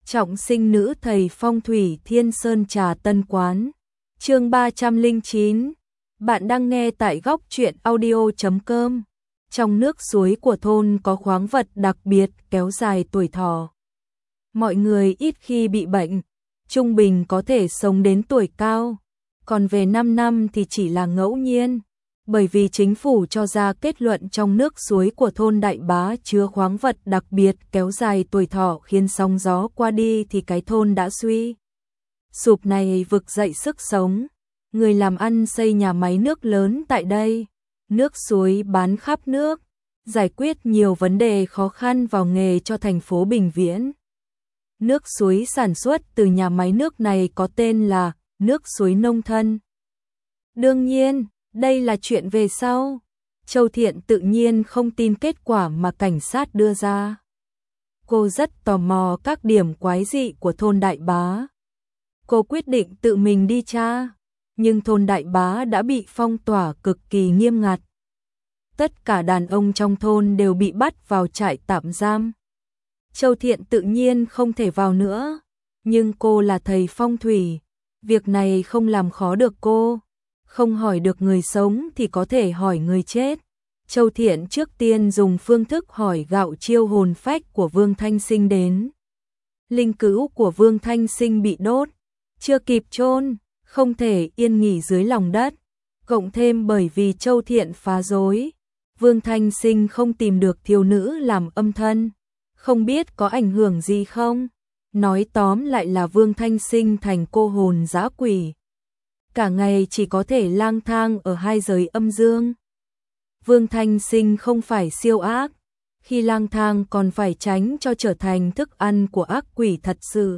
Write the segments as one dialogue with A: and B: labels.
A: Trọng sinh nữ thầy phong thủy Thiên Sơn Trà Tân Quán. Chương 309. Bạn đang nghe tại góc truyện audio.com. Trong nước suối của thôn có khoáng vật đặc biệt kéo dài tuổi thọ. Mọi người ít khi bị bệnh, trung bình có thể sống đến tuổi cao, còn về 5 năm thì chỉ là ngẫu nhiên. Bởi vì chính phủ cho ra kết luận trong nước suối của thôn Đại Bá chứa khoáng vật đặc biệt kéo dài tuổi thọ khiến sóng gió qua đi thì cái thôn đã suy sụp này vực dậy sức sống. Người làm ăn xây nhà máy nước lớn tại đây, nước suối bán khắp nước, giải quyết nhiều vấn đề khó khăn vào nghề cho thành phố Bình Viễn. Nước suối sản xuất từ nhà máy nước này có tên là nước suối nông thân. Đương nhiên, đây là chuyện về sau. Châu Thiện tự nhiên không tin kết quả mà cảnh sát đưa ra. Cô rất tò mò các điểm quái dị của thôn Đại Bá. Cô quyết định tự mình đi tra, nhưng thôn Đại Bá đã bị phong tỏa cực kỳ nghiêm ngặt. Tất cả đàn ông trong thôn đều bị bắt vào trại tạm giam. Châu Thiện tự nhiên không thể vào nữa, nhưng cô là thầy phong thủy, việc này không làm khó được cô. Không hỏi được người sống thì có thể hỏi người chết. Châu Thiện trước tiên dùng phương thức hỏi gạo chiêu hồn phách của Vương Thanh Sinh đến. Linh cữu của Vương Thanh Sinh bị đốt, chưa kịp chôn, không thể yên nghỉ dưới lòng đất. Cộng thêm bởi vì Châu Thiện phá rối, Vương Thanh Sinh không tìm được thiếu nữ làm âm thân, không biết có ảnh hưởng gì không. Nói tóm lại là Vương Thanh Sinh thành cô hồn dã quỷ, cả ngày chỉ có thể lang thang ở hai giới âm dương. Vương Thanh Sinh không phải siêu ác, khi lang thang còn phải tránh cho trở thành thức ăn của ác quỷ thật sự.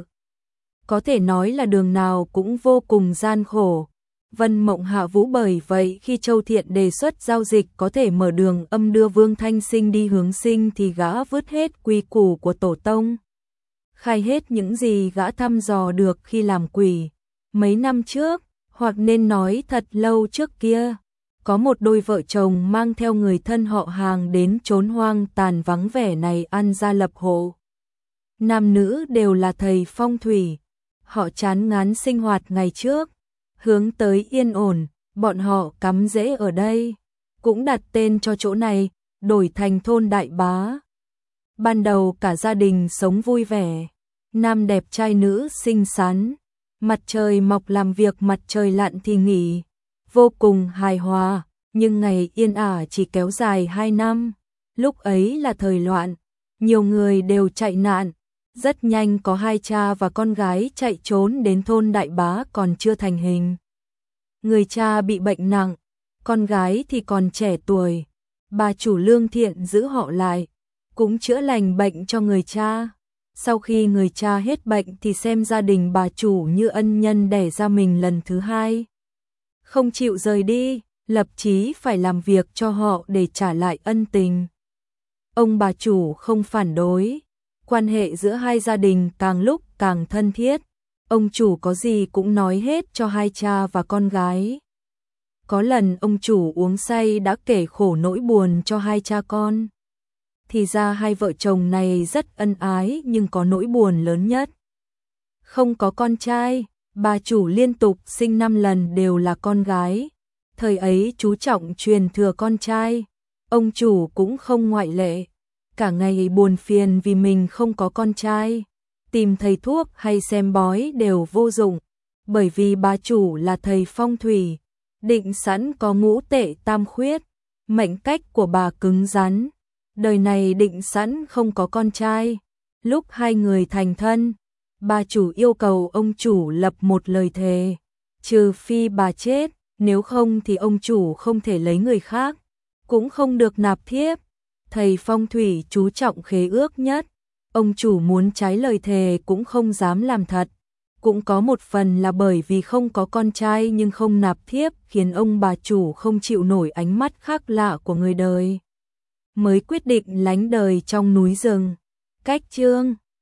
A: Có thể nói là đường nào cũng vô cùng gian khổ. Vân Mộng hạ vũ bởi vậy khi Châu Thiện đề xuất giao dịch có thể mở đường âm đưa Vương Thanh Sinh đi hướng sinh thì gã vứt hết quy củ của tổ tông, khai hết những gì gã thăm dò được khi làm quỷ. Mấy năm trước, hoặc nên nói thật lâu trước kia, có một đôi vợ chồng mang theo người thân họ hàng đến chốn hoang tàn vắng vẻ này ăn gia lập hộ. Nam nữ đều là thầy phong thủy, họ chán ngán sinh hoạt ngày trước, hướng tới yên ổn, bọn họ cắm rễ ở đây, cũng đặt tên cho chỗ này, đổi thành thôn Đại Bá. Ban đầu cả gia đình sống vui vẻ, nam đẹp trai nữ xinh xắn, mặt trời mọc làm việc mặt trời lặn thì nghỉ, vô cùng hài hòa, nhưng ngày yên ả chỉ kéo dài 2 năm, lúc ấy là thời loạn, nhiều người đều chạy nạn, rất nhanh có 2 cha và con gái chạy trốn đến thôn Đại Bá còn chưa thành hình. Người cha bị bệnh nặng, con gái thì còn trẻ tuổi, bà chủ lương thiện giữ họ lại, cũng chữa lành bệnh cho người cha. Sau khi người cha hết bệnh thì xem gia đình bà chủ như ân nhân đẻ ra mình lần thứ hai. Không chịu rời đi, lập chí phải làm việc cho họ để trả lại ân tình. Ông bà chủ không phản đối, quan hệ giữa hai gia đình càng lúc càng thân thiết. Ông chủ có gì cũng nói hết cho 2 cha và con gái. Có lần ông chủ uống say đã kể khổ nỗi buồn cho 2 cha con. Thì ra hai vợ chồng này rất ân ái nhưng có nỗi buồn lớn nhất. Không có con trai, bà chủ liên tục sinh 5 lần đều là con gái. Thời ấy chú trọng truyền thừa con trai, ông chủ cũng không ngoại lệ. Cả ngày buồn phiền vì mình không có con trai, tìm thầy thuốc hay xem bói đều vô dụng, bởi vì bà chủ là thầy phong thủy, định sẵn có ngũ tệ tam khuyết, mệnh cách của bà cứng rắn, đời này định sẵn không có con trai. Lúc hai người thành thân, bà chủ yêu cầu ông chủ lập một lời thề, trừ phi bà chết, nếu không thì ông chủ không thể lấy người khác, cũng không được nạp thiếp. Thầy phong thủy chú trọng khế ước nhất, ông chủ muốn trái lời thề cũng không dám làm thật. Cũng có một phần là bởi vì không có con trai nhưng không nạp thiếp khiến ông bà chủ không chịu nổi ánh mắt khác lạ của người đời, mới quyết định lánh đời trong núi rừng. Cách chương